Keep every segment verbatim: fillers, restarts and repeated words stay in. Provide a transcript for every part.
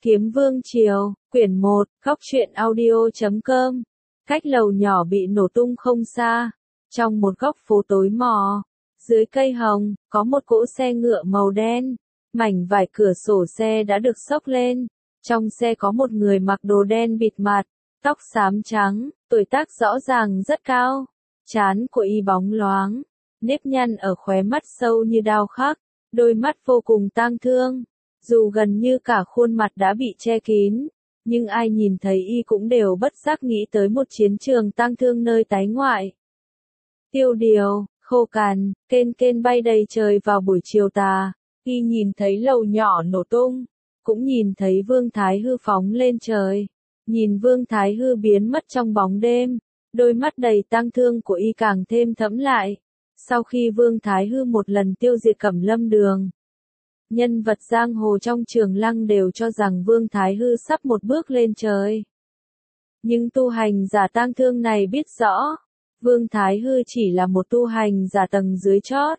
Kiếm Vương Triều, quyển một, góc truyện audio chấm com. Cách lầu nhỏ bị nổ tung không xa, trong một góc phố tối mò, dưới cây hồng, có một cỗ xe ngựa màu đen, mảnh vải cửa sổ xe đã được xốc lên, trong xe có một người mặc đồ đen bịt mặt, tóc xám trắng, tuổi tác rõ ràng rất cao, trán của y bóng loáng, nếp nhăn ở khóe mắt sâu như đao khắc, đôi mắt vô cùng tang thương. Dù gần như cả khuôn mặt đã bị che kín, nhưng ai nhìn thấy y cũng đều bất giác nghĩ tới một chiến trường tang thương nơi tái ngoại. Tiêu điều, khô cằn, kên kên bay đầy trời vào buổi chiều tà, y nhìn thấy lầu nhỏ nổ tung, cũng nhìn thấy Vương Thái Hư phóng lên trời, nhìn Vương Thái Hư biến mất trong bóng đêm, đôi mắt đầy tang thương của y càng thêm thẫm lại. Sau khi Vương Thái Hư một lần tiêu diệt Cẩm Lâm Đường, nhân vật giang hồ trong Trường Lăng đều cho rằng Vương Thái Hư sắp một bước lên trời. Nhưng tu hành giả tang thương này biết rõ, Vương Thái Hư chỉ là một tu hành giả tầng dưới chót.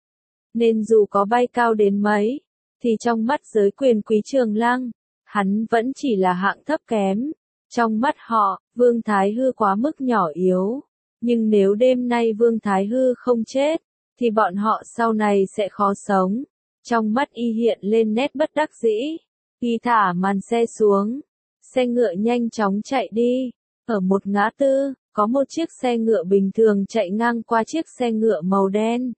Nên dù có bay cao đến mấy, thì trong mắt giới quyền quý Trường Lăng, hắn vẫn chỉ là hạng thấp kém. Trong mắt họ, Vương Thái Hư quá mức nhỏ yếu. Nhưng nếu đêm nay Vương Thái Hư không chết, thì bọn họ sau này sẽ khó sống. Trong mắt y hiện lên nét bất đắc dĩ, y thả màn xe xuống, xe ngựa nhanh chóng chạy đi. Ở một ngã tư, có một chiếc xe ngựa bình thường chạy ngang qua chiếc xe ngựa màu đen.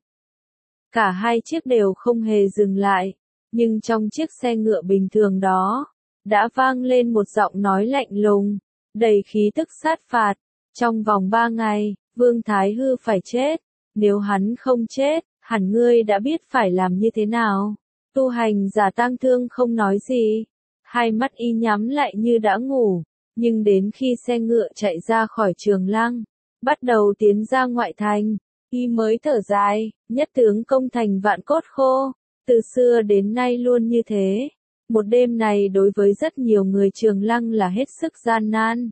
Cả hai chiếc đều không hề dừng lại, nhưng trong chiếc xe ngựa bình thường đó, đã vang lên một giọng nói lạnh lùng, đầy khí tức sát phạt. Trong vòng ba ngày, Vương Thái Hư phải chết, nếu hắn không chết, hẳn ngươi đã biết phải làm như thế nào. Tu hành giả tang thương không nói gì, hai mắt y nhắm lại như đã ngủ, nhưng đến khi xe ngựa chạy ra khỏi Trường Lăng, bắt đầu tiến ra ngoại thành, y mới thở dài, nhất tướng công thành vạn cốt khô, từ xưa đến nay luôn như thế. Một đêm này đối với rất nhiều người Trường Lăng là hết sức gian nan.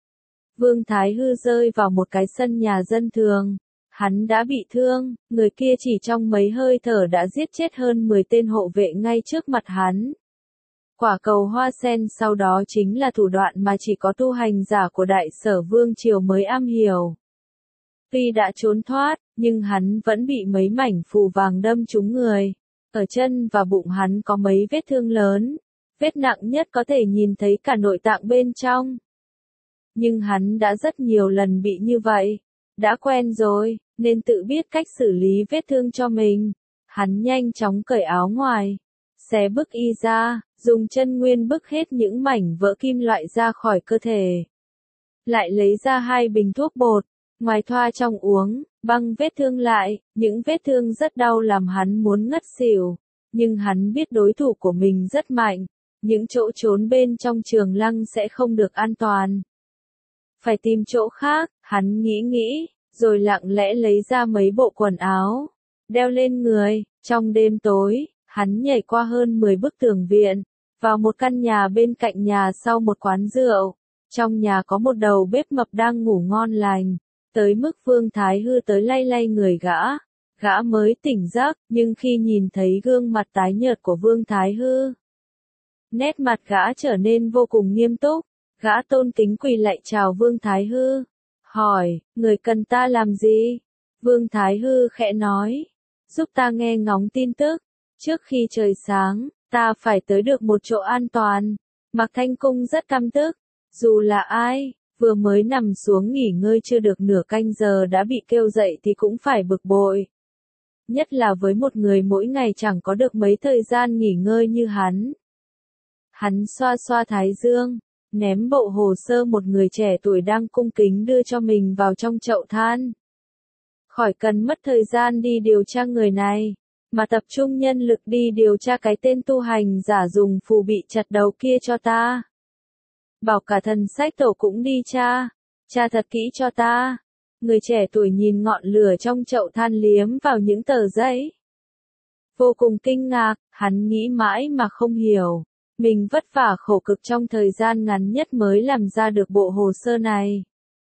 Vương Thái Hư rơi vào một cái sân nhà dân thường. Hắn đã bị thương, người kia chỉ trong mấy hơi thở đã giết chết hơn mười tên hộ vệ ngay trước mặt hắn. Quả cầu hoa sen sau đó chính là thủ đoạn mà chỉ có tu hành giả của Đại Sở Vương Triều mới am hiểu. Tuy đã trốn thoát, nhưng hắn vẫn bị mấy mảnh phù vàng đâm trúng người. Ở chân và bụng hắn có mấy vết thương lớn, vết nặng nhất có thể nhìn thấy cả nội tạng bên trong. Nhưng hắn đã rất nhiều lần bị như vậy. Đã quen rồi, nên tự biết cách xử lý vết thương cho mình. Hắn nhanh chóng cởi áo ngoài, xé bức y ra, dùng chân nguyên bức hết những mảnh vỡ kim loại ra khỏi cơ thể. Lại lấy ra hai bình thuốc bột, ngoài thoa trong uống, băng vết thương lại, những vết thương rất đau làm hắn muốn ngất xỉu. Nhưng hắn biết đối thủ của mình rất mạnh, những chỗ trốn bên trong Trường Lăng sẽ không được an toàn. Phải tìm chỗ khác, hắn nghĩ nghĩ, rồi lặng lẽ lấy ra mấy bộ quần áo, đeo lên người. Trong đêm tối, hắn nhảy qua hơn mười bức tường viện, vào một căn nhà bên cạnh nhà sau một quán rượu. Trong nhà có một đầu bếp mập đang ngủ ngon lành, tới mức Vương Thái Hư tới lay lay người gã. Gã mới tỉnh giấc, nhưng khi nhìn thấy gương mặt tái nhợt của Vương Thái Hư, nét mặt gã trở nên vô cùng nghiêm túc. Gã tôn kính quỳ lạy chào Vương Thái Hư, hỏi, người cần ta làm gì? Vương Thái Hư khẽ nói, giúp ta nghe ngóng tin tức, trước khi trời sáng, ta phải tới được một chỗ an toàn. Mạc Thanh Cung rất căm tức, dù là ai, vừa mới nằm xuống nghỉ ngơi chưa được nửa canh giờ đã bị kêu dậy thì cũng phải bực bội. Nhất là với một người mỗi ngày chẳng có được mấy thời gian nghỉ ngơi như hắn. Hắn xoa xoa thái dương, ném bộ hồ sơ một người trẻ tuổi đang cung kính đưa cho mình vào trong chậu than. Khỏi cần mất thời gian đi điều tra người này, mà tập trung nhân lực đi điều tra cái tên tu hành giả dùng phù bị chặt đầu kia cho ta. Bảo cả thần sách tổ cũng đi tra, tra thật kỹ cho ta. Người trẻ tuổi nhìn ngọn lửa trong chậu than liếm vào những tờ giấy. Vô cùng kinh ngạc, hắn nghĩ mãi mà không hiểu. Mình vất vả khổ cực trong thời gian ngắn nhất mới làm ra được bộ hồ sơ này.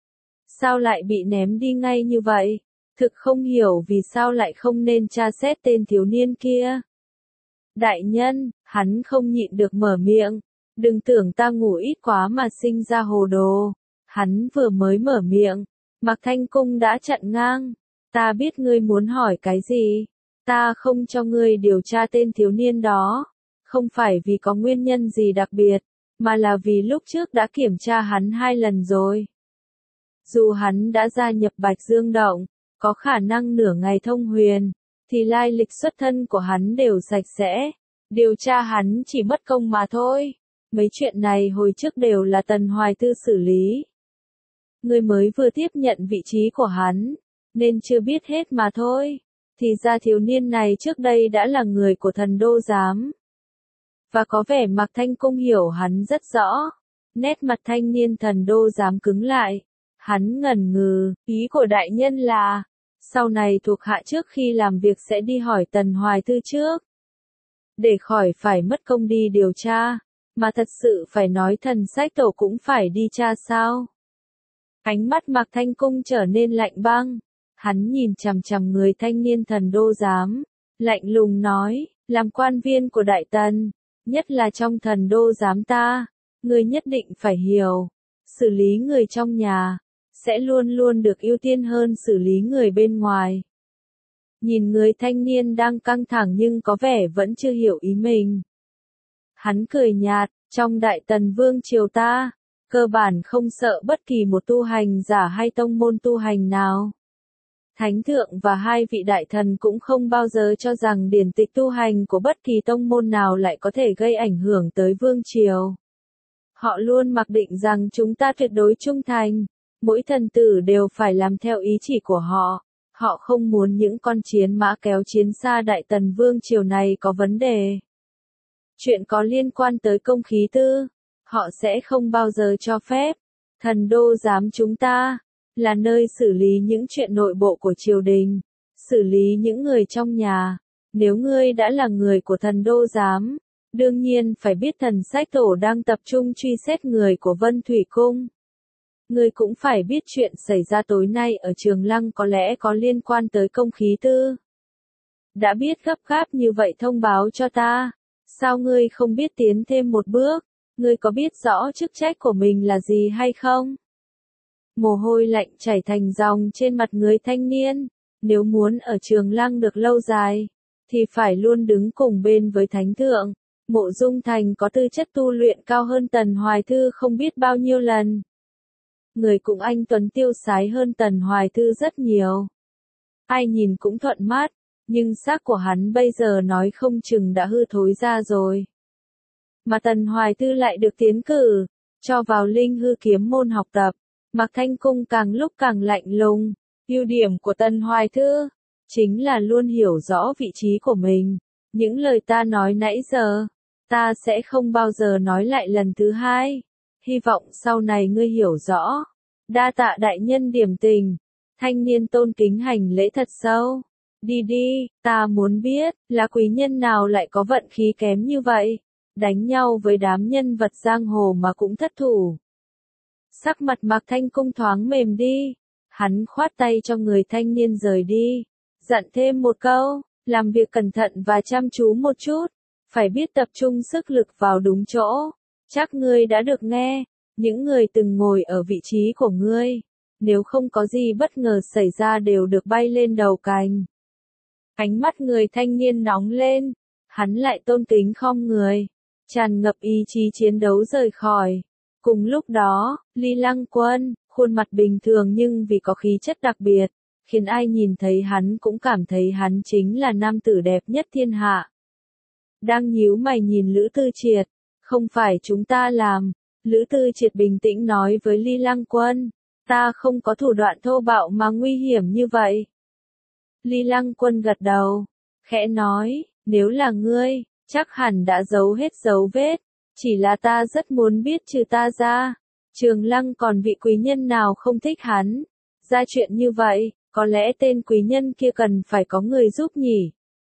Sao lại bị ném đi ngay như vậy? Thực không hiểu vì sao lại không nên tra xét tên thiếu niên kia. Đại nhân, hắn không nhịn được mở miệng. Đừng tưởng ta ngủ ít quá mà sinh ra hồ đồ. Hắn vừa mới mở miệng, Mạc Thanh Cung đã chặn ngang. Ta biết ngươi muốn hỏi cái gì. Ta không cho ngươi điều tra tên thiếu niên đó. Không phải vì có nguyên nhân gì đặc biệt, mà là vì lúc trước đã kiểm tra hắn hai lần rồi. Dù hắn đã gia nhập Bạch Dương Động, có khả năng nửa ngày thông huyền, thì lai lịch xuất thân của hắn đều sạch sẽ. Điều tra hắn chỉ mất công mà thôi. Mấy chuyện này hồi trước đều là Tần Hoài Tư xử lý. Ngươi mới vừa tiếp nhận vị trí của hắn, nên chưa biết hết mà thôi. Thì ra thiếu niên này trước đây đã là người của Thần Đô Giám. Và có vẻ Mạc Thanh Cung hiểu hắn rất rõ. Nét mặt thanh niên Thần Đô Giám cứng lại. Hắn ngẩn ngừ, ý của đại nhân là, sau này thuộc hạ trước khi làm việc sẽ đi hỏi Tần Hoài Tư trước. Để khỏi phải mất công đi điều tra, mà thật sự phải nói Thần Sách Tổ cũng phải đi tra sao? Ánh mắt Mạc Thanh Cung trở nên lạnh băng. Hắn nhìn chằm chằm người thanh niên Thần Đô Giám, lạnh lùng nói, làm quan viên của Đại Tần, nhất là trong Thần Đô Giám ta, ngươi nhất định phải hiểu, xử lý người trong nhà, sẽ luôn luôn được ưu tiên hơn xử lý người bên ngoài. Nhìn người thanh niên đang căng thẳng nhưng có vẻ vẫn chưa hiểu ý mình. Hắn cười nhạt, trong Đại Tần Vương triều ta, cơ bản không sợ bất kỳ một tu hành giả hay tông môn tu hành nào. Thánh thượng và hai vị đại thần cũng không bao giờ cho rằng điển tịch tu hành của bất kỳ tông môn nào lại có thể gây ảnh hưởng tới vương triều. Họ luôn mặc định rằng chúng ta tuyệt đối trung thành, mỗi thần tử đều phải làm theo ý chỉ của họ. Họ không muốn những con chiến mã kéo chiến xa Đại Tần Vương triều này có vấn đề. Chuyện có liên quan tới công khí tư, họ sẽ không bao giờ cho phép. Thần Đô Giám chúng ta là nơi xử lý những chuyện nội bộ của triều đình, xử lý những người trong nhà. Nếu ngươi đã là người của Thần Đô Giám, đương nhiên phải biết Thần Sách Tổ đang tập trung truy xét người của Vân Thủy Cung. Ngươi cũng phải biết chuyện xảy ra tối nay ở Trường Lăng có lẽ có liên quan tới công khí tư. Đã biết gấp gáp như vậy thông báo cho ta, sao ngươi không biết tiến thêm một bước? Ngươi có biết rõ chức trách của mình là gì hay không? Mồ hôi lạnh chảy thành dòng trên mặt người thanh niên. Nếu muốn ở Trường Lăng được lâu dài, thì phải luôn đứng cùng bên với Thánh Thượng. Mộ Dung Thành có tư chất tu luyện cao hơn Tần Hoài Thư không biết bao nhiêu lần. Người cũng anh tuấn tiêu sái hơn Tần Hoài Thư rất nhiều. Ai nhìn cũng thuận mắt, nhưng xác của hắn bây giờ nói không chừng đã hư thối ra rồi. Mà Tần Hoài Thư lại được tiến cử, cho vào Linh Hư Kiếm môn học tập. Mạc Thanh Cung càng lúc càng lạnh lùng. Ưu điểm của Tần Hoài Thư chính là luôn hiểu rõ vị trí của mình. Những lời ta nói nãy giờ, ta sẽ không bao giờ nói lại lần thứ hai. Hy vọng sau này ngươi hiểu rõ. Đa tạ đại nhân điểm tình. Thanh niên tôn kính hành lễ thật sâu. Đi đi, ta muốn biết là quý nhân nào lại có vận khí kém như vậy. Đánh nhau với đám nhân vật giang hồ mà cũng thất thủ. Sắc mặt Mạc Thanh Cung thoáng mềm đi. Hắn khoát tay cho người thanh niên rời đi. Dặn thêm một câu, làm việc cẩn thận và chăm chú một chút. Phải biết tập trung sức lực vào đúng chỗ. Chắc ngươi đã được nghe. Những người từng ngồi ở vị trí của ngươi, nếu không có gì bất ngờ xảy ra đều được bay lên đầu cành. Ánh mắt người thanh niên nóng lên. Hắn lại tôn kính khom người, tràn ngập ý chí chiến đấu rời khỏi. Cùng lúc đó, Ly Lăng Quân, khuôn mặt bình thường nhưng vì có khí chất đặc biệt, khiến ai nhìn thấy hắn cũng cảm thấy hắn chính là nam tử đẹp nhất thiên hạ. Đang nhíu mày nhìn Lữ Tư Triệt, không phải chúng ta làm. Lữ Tư Triệt bình tĩnh nói với Ly Lăng Quân, ta không có thủ đoạn thô bạo mà nguy hiểm như vậy. Ly Lăng Quân gật đầu, khẽ nói, nếu là ngươi, chắc hẳn đã giấu hết dấu vết, chỉ là ta rất muốn biết trừ ta ra, Trường Lăng còn vị quý nhân nào không thích hắn. Ra chuyện như vậy, có lẽ tên quý nhân kia cần phải có người giúp nhỉ.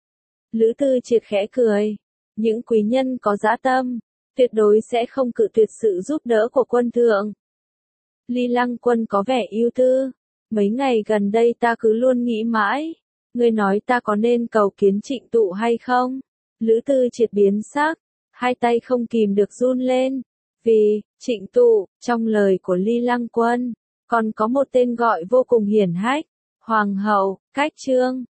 Lữ Tư Triệt khẽ cười, những quý nhân có dã tâm, tuyệt đối sẽ không cự tuyệt sự giúp đỡ của quân thượng. Ly Lăng Quân có vẻ ưu tư. Mấy ngày gần đây ta cứ luôn nghĩ mãi. Ngươi nói ta có nên cầu kiến Trịnh Tụ hay không? Lữ Tư Triệt biến sắc. hai tay không kìm được run lên. Vì, Trịnh Tụ, trong lời của Ly Lăng Quân, còn có một tên gọi vô cùng hiển hách, Hoàng hậu, Cách Trương.